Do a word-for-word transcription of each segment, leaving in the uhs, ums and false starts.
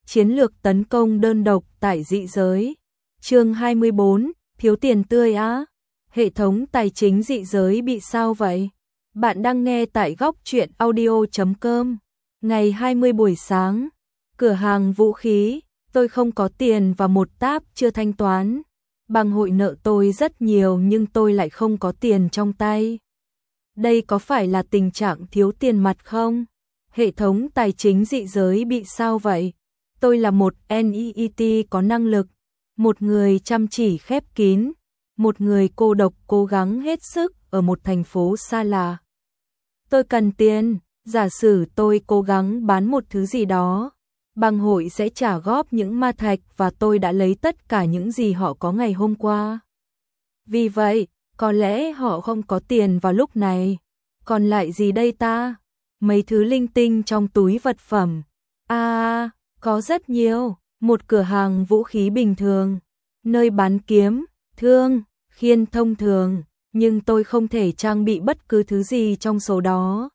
Chiến lược tấn công đơn độc tại dị giới. Chương hai mươi bốn, thiếu tiền tươi á. Hệ thống tài chính dị giới bị sao vậy? Bạn đang nghe tại góc truyện audio chấm com. Ngày hai mươi buổi sáng, cửa hàng vũ khí, tôi không có tiền và một táp chưa thanh toán. Bằng hội nợ tôi rất nhiều nhưng tôi lại không có tiền trong tay. Đây có phải là tình trạng thiếu tiền mặt không? Hệ thống tài chính dị giới bị sao vậy? Tôi là một en i i tê có năng lực, một người chăm chỉ khép kín, một người cô độc cố gắng hết sức ở một thành phố xa lạ. Tôi cần tiền, giả sử tôi cố gắng bán một thứ gì đó, bang hội sẽ trả góp những ma thạch và tôi đã lấy tất cả những gì họ có ngày hôm qua. Vì vậy, có lẽ họ không có tiền vào lúc này. Còn lại gì đây ta? Mấy thứ linh tinh trong túi vật phẩm. À, có rất nhiều. Một cửa hàng vũ khí bình thường, nơi bán kiếm, thương, khiên thông thường, nhưng tôi không thể trang bị bất cứ thứ gì trong số đó.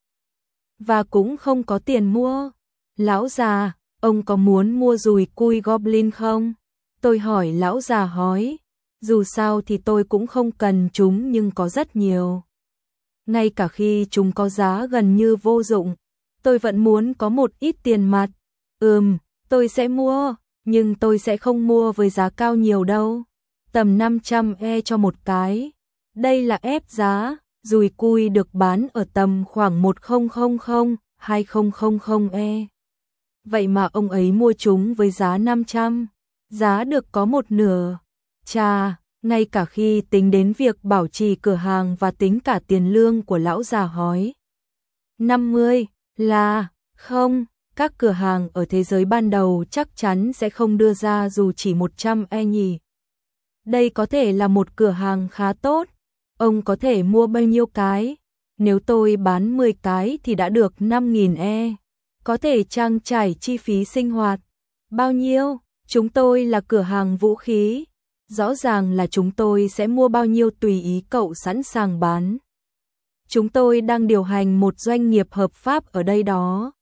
Và cũng không có tiền mua. Lão già, ông có muốn mua dùi cui Goblin không? Tôi hỏi lão già hói. Dù sao thì tôi cũng không cần chúng nhưng có rất nhiều. Ngay cả khi chúng có giá gần như vô dụng, tôi vẫn muốn có một ít tiền mặt. Ừm, tôi sẽ mua, nhưng tôi sẽ không mua với giá cao nhiều đâu. Tầm năm trăm e cho một cái. Đây là ép giá, dùi cui được bán ở tầm khoảng một nghìn đến hai nghìn e. Vậy mà ông ấy mua chúng với giá năm trăm, giá được có một nửa. Chà, ngay cả khi tính đến việc bảo trì cửa hàng và tính cả tiền lương của lão già hói. năm mươi là, không, các cửa hàng ở thế giới ban đầu chắc chắn sẽ không đưa ra dù chỉ một trăm e nhỉ. Đây có thể là một cửa hàng khá tốt. Ông có thể mua bao nhiêu cái? Nếu tôi bán mười cái thì đã được năm nghìn e. Có thể trang trải chi phí sinh hoạt. Bao nhiêu? Chúng tôi là cửa hàng vũ khí. Rõ ràng là chúng tôi sẽ mua bao nhiêu tùy ý cậu sẵn sàng bán. Chúng tôi đang điều hành một doanh nghiệp hợp pháp ở đây đó.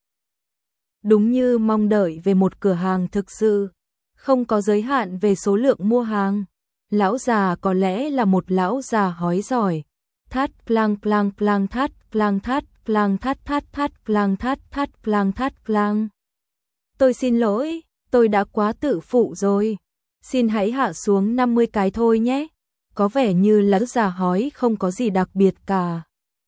Đúng như mong đợi về một cửa hàng thực sự, không có giới hạn về số lượng mua hàng. Lão già có lẽ là một lão già hói giỏi. Thát plang plang plang thát plang thát plang thát thát thát plang thát thát plang thát plang. Tôi xin lỗi, tôi đã quá tự phụ rồi. Xin hãy hạ xuống năm mươi cái thôi nhé. Có vẻ như lão già hói không có gì đặc biệt cả.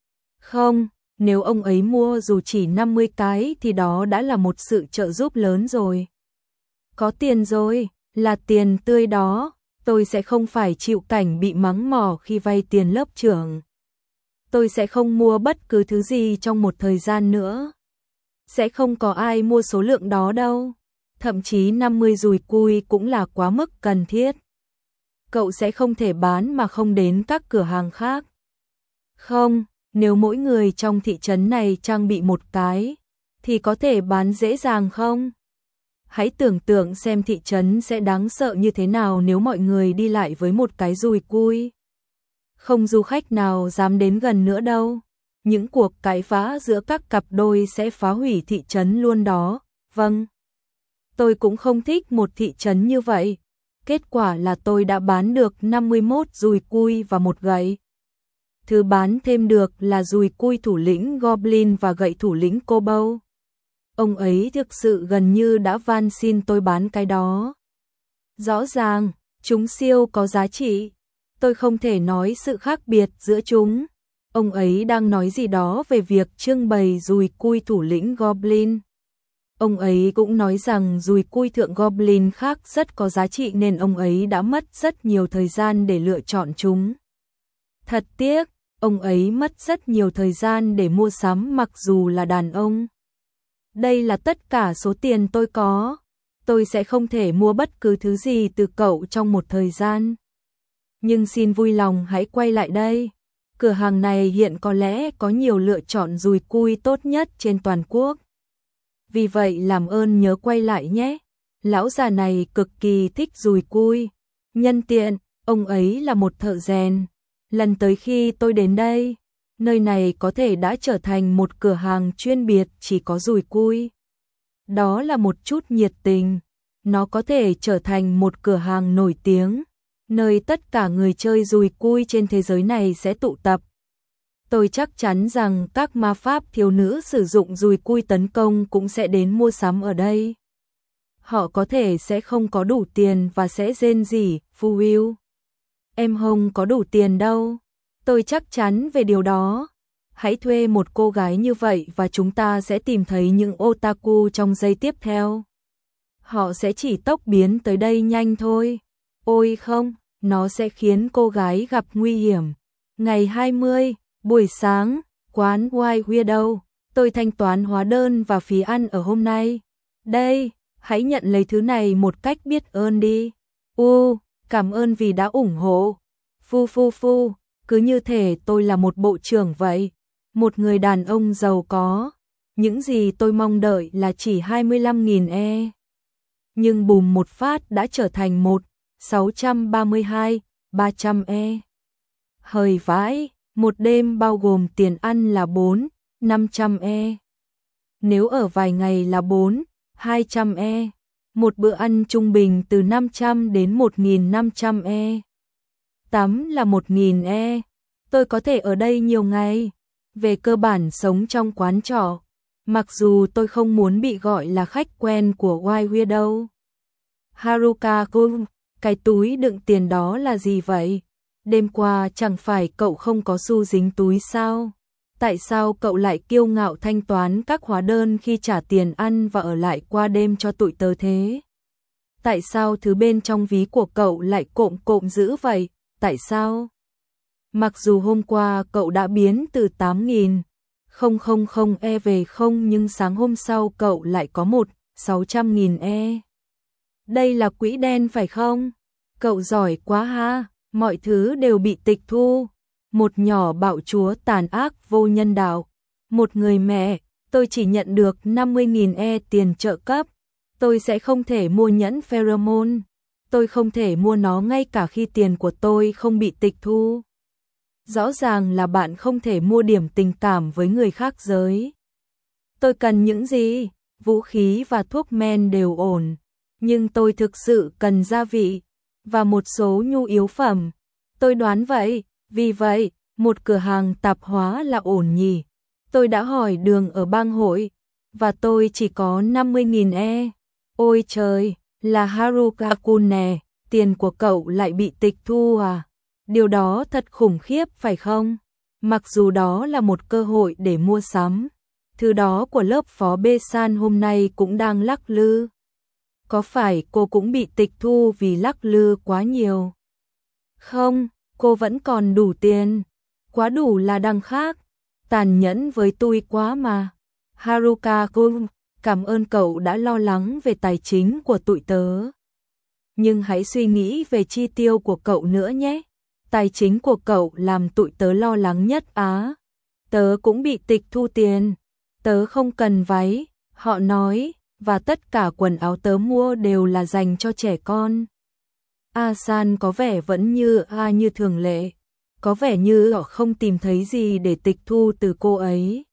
Không, nếu ông ấy mua dù chỉ năm mươi cái thì đó đã là một sự trợ giúp lớn rồi. Có tiền rồi, là tiền tươi đó. Tôi sẽ không phải chịu cảnh bị mắng mỏ khi vay tiền lớp trưởng. Tôi sẽ không mua bất cứ thứ gì trong một thời gian nữa. Sẽ không có ai mua số lượng đó đâu. Thậm chí năm mươi dùi cui cũng là quá mức cần thiết. Cậu sẽ không thể bán mà không đến các cửa hàng khác. Không, nếu mỗi người trong thị trấn này trang bị một cái, thì có thể bán dễ dàng không? Hãy tưởng tượng xem thị trấn sẽ đáng sợ như thế nào nếu mọi người đi lại với một cái dùi cui. Không du khách nào dám đến gần nữa đâu. Những cuộc cãi vã giữa các cặp đôi sẽ phá hủy thị trấn luôn đó. Vâng. Tôi cũng không thích một thị trấn như vậy. Kết quả là tôi đã bán được năm mươi mốt dùi cui và một gậy. Thứ bán thêm được là dùi cui thủ lĩnh Goblin và gậy thủ lĩnh Kobold. Ông ấy thực sự gần như đã van xin tôi bán cái đó. Rõ ràng, chúng siêu có giá trị. Tôi không thể nói sự khác biệt giữa chúng. Ông ấy đang nói gì đó về việc trưng bày dùi cui thủ lĩnh Goblin. Ông ấy cũng nói rằng dùi cui thượng Goblin khác rất có giá trị nên ông ấy đã mất rất nhiều thời gian để lựa chọn chúng. Thật tiếc, ông ấy mất rất nhiều thời gian để mua sắm mặc dù là đàn ông. Đây là tất cả số tiền tôi có. Tôi sẽ không thể mua bất cứ thứ gì từ cậu trong một thời gian. Nhưng xin vui lòng hãy quay lại đây. Cửa hàng này hiện có lẽ có nhiều lựa chọn dùi cui tốt nhất trên toàn quốc. Vì vậy làm ơn nhớ quay lại nhé. Lão già này cực kỳ thích dùi cui. Nhân tiện, ông ấy là một thợ rèn. Lần tới khi tôi đến đây, nơi này có thể đã trở thành một cửa hàng chuyên biệt chỉ có dùi cui. Đó là một chút nhiệt tình, nó có thể trở thành một cửa hàng nổi tiếng, nơi tất cả người chơi dùi cui trên thế giới này sẽ tụ tập. Tôi chắc chắn rằng các ma pháp thiếu nữ sử dụng dùi cui tấn công cũng sẽ đến mua sắm ở đây. Họ có thể sẽ không có đủ tiền và sẽ rên rỉ, Phu Will. Em không có đủ tiền đâu. Tôi chắc chắn về điều đó. Hãy thuê một cô gái như vậy và chúng ta sẽ tìm thấy những otaku trong giây tiếp theo. Họ sẽ chỉ tốc biến tới đây nhanh thôi. Ôi không, nó sẽ khiến cô gái gặp nguy hiểm. Ngày hai mươi, buổi sáng, quán White Widow, tôi thanh toán hóa đơn và phí ăn ở hôm nay. Đây, hãy nhận lấy thứ này một cách biết ơn đi. U, cảm ơn vì đã ủng hộ. Phu phu phu, cứ như thể tôi là một bộ trưởng vậy. Một người đàn ông giàu có. Những gì tôi mong đợi là chỉ hai mươi lăm nghìn e. Nhưng bùm một phát đã trở thành một, sáu trăm ba mươi hai, ba trăm e. Hời vãi, một đêm bao gồm tiền ăn là bốn, năm trăm e. Nếu ở vài ngày là bốn, hai trăm e. Một bữa ăn trung bình từ năm trăm đến một nghìn năm trăm e. Tắm là một nghìn e. Tôi có thể ở đây nhiều ngày. Về cơ bản sống trong quán trọ. Mặc dù tôi không muốn bị gọi là khách quen của White Widow. Haruka-kun, cái túi đựng tiền đó là gì vậy? Đêm qua chẳng phải cậu không có xu dính túi sao? Tại sao cậu lại kiêu ngạo thanh toán các hóa đơn khi trả tiền ăn và ở lại qua đêm cho tụi tớ thế? Tại sao thứ bên trong ví của cậu lại cộm cộm dữ vậy? Tại sao? Mặc dù hôm qua cậu đã biến từ tám nghìn không không không e về không nhưng sáng hôm sau cậu lại có một, sáu trăm nghìn e. Đây là quỹ đen phải không? Cậu giỏi quá ha, mọi thứ đều bị tịch thu. Một nhỏ bạo chúa tàn ác vô nhân đạo. Một người mẹ, tôi chỉ nhận được năm mươi nghìn e tiền trợ cấp. Tôi sẽ không thể mua nhẫn pheromone. Tôi không thể mua nó ngay cả khi tiền của tôi không bị tịch thu. Rõ ràng là bạn không thể mua điểm tình cảm với người khác giới. Tôi cần những gì? Vũ khí và thuốc men đều ổn. Nhưng tôi thực sự cần gia vị và một số nhu yếu phẩm. Tôi đoán vậy, vì vậy, một cửa hàng tạp hóa là ổn nhỉ. Tôi đã hỏi đường ở bang hội, và tôi chỉ có năm mươi nghìn e. Ôi trời, là Haruka-kun nè, tiền của cậu lại bị tịch thu à? Điều đó thật khủng khiếp phải không? Mặc dù đó là một cơ hội để mua sắm. Thứ đó của lớp phó B-san hôm nay cũng đang lắc lư. Có phải cô cũng bị tịch thu vì lắc lư quá nhiều? Không, cô vẫn còn đủ tiền. Quá đủ là đằng khác. Tàn nhẫn với tôi quá mà. Haruka-kun, cảm ơn cậu đã lo lắng về tài chính của tụi tớ. Nhưng hãy suy nghĩ về chi tiêu của cậu nữa nhé. Tài chính của cậu làm tụi tớ lo lắng nhất á. Tớ cũng bị tịch thu tiền. Tớ không cần váy, họ nói, và tất cả quần áo tớ mua đều là dành cho trẻ con. A-san có vẻ vẫn như A như thường lệ. Có vẻ như họ không tìm thấy gì để tịch thu từ cô ấy.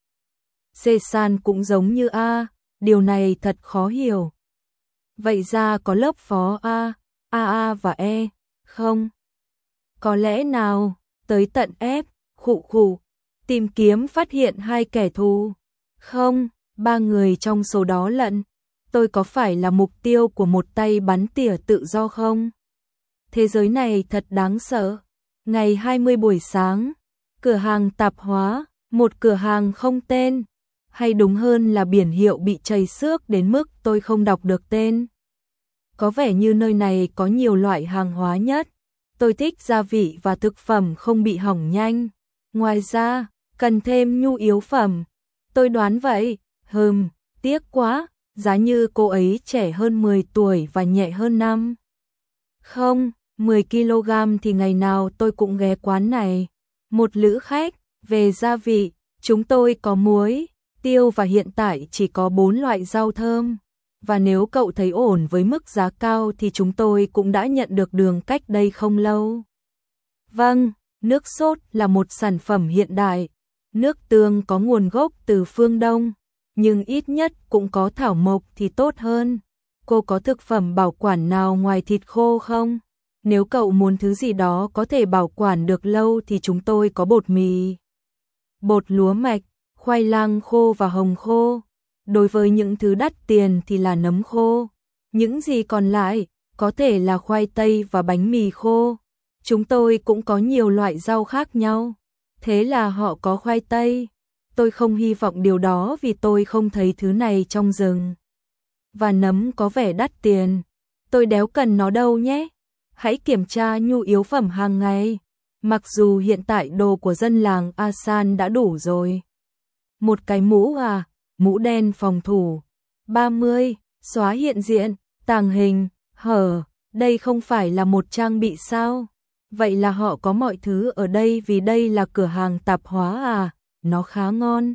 C-san cũng giống như A, điều này thật khó hiểu. Vậy ra có lớp phó A, a a và E, không? Có lẽ nào, tới tận F, khụ khụ, tìm kiếm phát hiện hai kẻ thù. Không, ba người trong số đó lận. Tôi có phải là mục tiêu của một tay bắn tỉa tự do không? Thế giới này thật đáng sợ. Ngày hai mươi buổi sáng, cửa hàng tạp hóa, một cửa hàng không tên. Hay đúng hơn là biển hiệu bị chảy xước đến mức tôi không đọc được tên. Có vẻ như nơi này có nhiều loại hàng hóa nhất. Tôi thích gia vị và thực phẩm không bị hỏng nhanh. Ngoài ra, cần thêm nhu yếu phẩm. Tôi đoán vậy. Hừm, tiếc quá. Giá như cô ấy trẻ hơn mười tuổi và nhẹ hơn năm. Không, mười ki lô gam thì ngày nào tôi cũng ghé quán này. Một lữ khách, về gia vị, chúng tôi có muối, tiêu và hiện tại chỉ có bốn loại rau thơm. Và nếu cậu thấy ổn với mức giá cao thì chúng tôi cũng đã nhận được đường cách đây không lâu. Vâng, nước sốt là một sản phẩm hiện đại. Nước tương có nguồn gốc từ phương Đông, nhưng ít nhất cũng có thảo mộc thì tốt hơn. cô có thực phẩm bảo quản nào ngoài thịt khô không? Nếu cậu muốn thứ gì đó có thể bảo quản được lâu thì chúng tôi có bột mì, bột lúa mạch, khoai lang khô và hồng khô. Đối với những thứ đắt tiền thì là nấm khô. Những gì còn lại, có thể là khoai tây và bánh mì khô. Chúng tôi cũng có nhiều loại rau khác nhau. Thế là họ có khoai tây. Tôi không hy vọng điều đó vì tôi không thấy thứ này trong rừng. Và nấm có vẻ đắt tiền. Tôi đéo cần nó đâu nhé. Hãy kiểm tra nhu yếu phẩm hàng ngày. Mặc dù hiện tại đồ của dân làng Asan đã đủ rồi. Một cái mũ à, mũ đen phòng thủ. ba mươi, xóa hiện diện, tàng hình, hở. Đây không phải là một trang bị sao? Vậy là họ có mọi thứ ở đây vì đây là cửa hàng tạp hóa à? Nó khá ngon.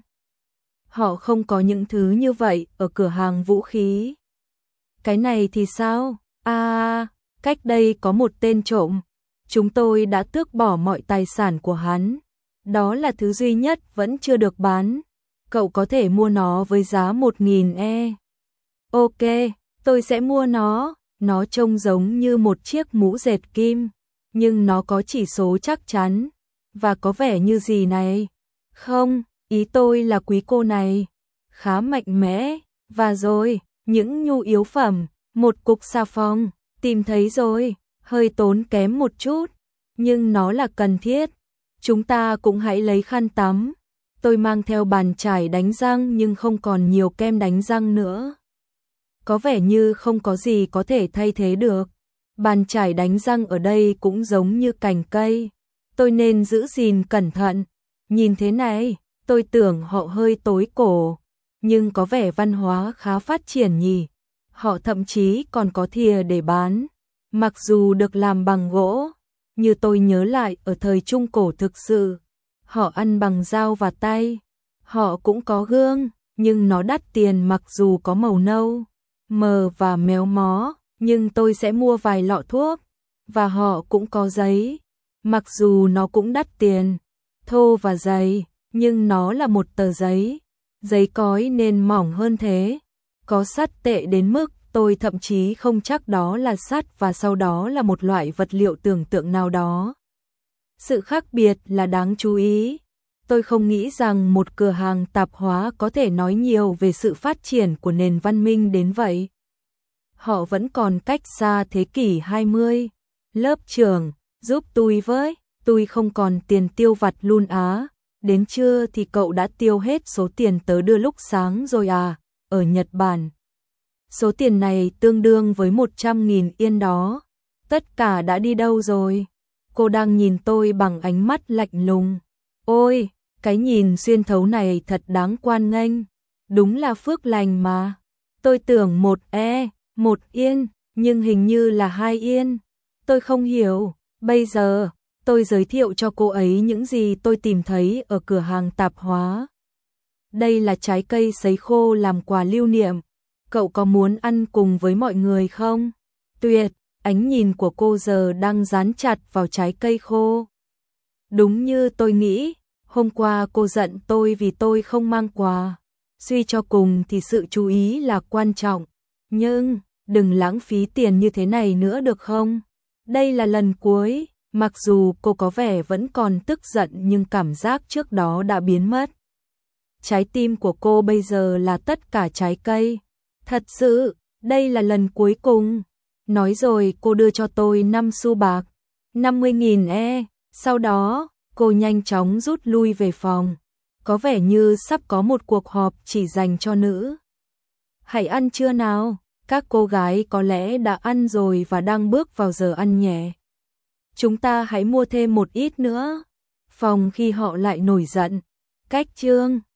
Họ không có những thứ như vậy ở cửa hàng vũ khí. Cái này thì sao? À, cách đây có một tên trộm. Chúng tôi đã tước bỏ mọi tài sản của hắn. Đó là thứ duy nhất vẫn chưa được bán. Cậu có thể mua nó với giá một nghìn e. Ok, tôi sẽ mua nó. Nó trông giống như một chiếc mũ dệt kim, nhưng nó có chỉ số chắc chắn. Và có vẻ như gì này? Không, ý tôi là quý cô này. Khá mạnh mẽ. Và rồi, những nhu yếu phẩm, một cục xà phòng, tìm thấy rồi, hơi tốn kém một chút, nhưng nó là cần thiết. Chúng ta cũng hãy lấy khăn tắm. Tôi mang theo bàn chải đánh răng nhưng không còn nhiều kem đánh răng nữa. Có vẻ như không có gì có thể thay thế được. Bàn chải đánh răng ở đây cũng giống như cành cây. Tôi nên giữ gìn cẩn thận. Nhìn thế này, tôi tưởng họ hơi tối cổ, nhưng có vẻ văn hóa khá phát triển nhỉ. Họ thậm chí còn có thìa để bán, mặc dù được làm bằng gỗ. Như tôi nhớ lại ở thời Trung Cổ thực sự, họ ăn bằng dao và tay. Họ cũng có gương, nhưng nó đắt tiền mặc dù có màu nâu, mờ và méo mó, nhưng tôi sẽ mua vài lọ thuốc. Và họ cũng có giấy, mặc dù nó cũng đắt tiền, thô và dày, nhưng nó là một tờ giấy. Giấy cói nên mỏng hơn thế. Có sắt tệ đến mức tôi thậm chí không chắc đó là sắt và sau đó là một loại vật liệu tưởng tượng nào đó. Sự khác biệt là đáng chú ý. Tôi không nghĩ rằng một cửa hàng tạp hóa có thể nói nhiều về sự phát triển của nền văn minh đến vậy. Họ vẫn còn cách xa thế kỷ hai mươi. Lớp trưởng, giúp tôi với, tôi không còn tiền tiêu vặt luôn á. Đến trưa thì cậu đã tiêu hết số tiền tớ đưa lúc sáng rồi à, ở Nhật Bản. Số tiền này tương đương với một trăm nghìn yên đó. Tất cả đã đi đâu rồi? Cô đang nhìn tôi bằng ánh mắt lạnh lùng. Ôi, cái nhìn xuyên thấu này thật đáng quan nghênh. Đúng là phước lành mà. Tôi tưởng một e, một yên, nhưng hình như là hai yên. Tôi không hiểu. Bây giờ, tôi giới thiệu cho cô ấy những gì tôi tìm thấy ở cửa hàng tạp hóa. Đây là trái cây sấy khô làm quà lưu niệm. Cậu có muốn ăn cùng với mọi người không? Tuyệt, ánh nhìn của cô giờ đang dán chặt vào trái cây khô. Đúng như tôi nghĩ, hôm qua cô giận tôi vì tôi không mang quà. Suy cho cùng thì sự chú ý là quan trọng. Nhưng, đừng lãng phí tiền như thế này nữa được không? Đây là lần cuối, mặc dù cô có vẻ vẫn còn tức giận nhưng cảm giác trước đó đã biến mất. Trái tim của cô bây giờ là tất cả trái cây. Thật sự, đây là lần cuối cùng. Nói rồi cô đưa cho tôi năm xu bạc, năm mươi nghìn e. Sau đó, cô nhanh chóng rút lui về phòng. Có vẻ như sắp có một cuộc họp chỉ dành cho nữ. Hãy ăn trưa nào. Các cô gái có lẽ đã ăn rồi và đang bước vào giờ ăn nhẹ. Chúng ta hãy mua thêm một ít nữa. Phòng khi họ lại nổi giận. Cách chương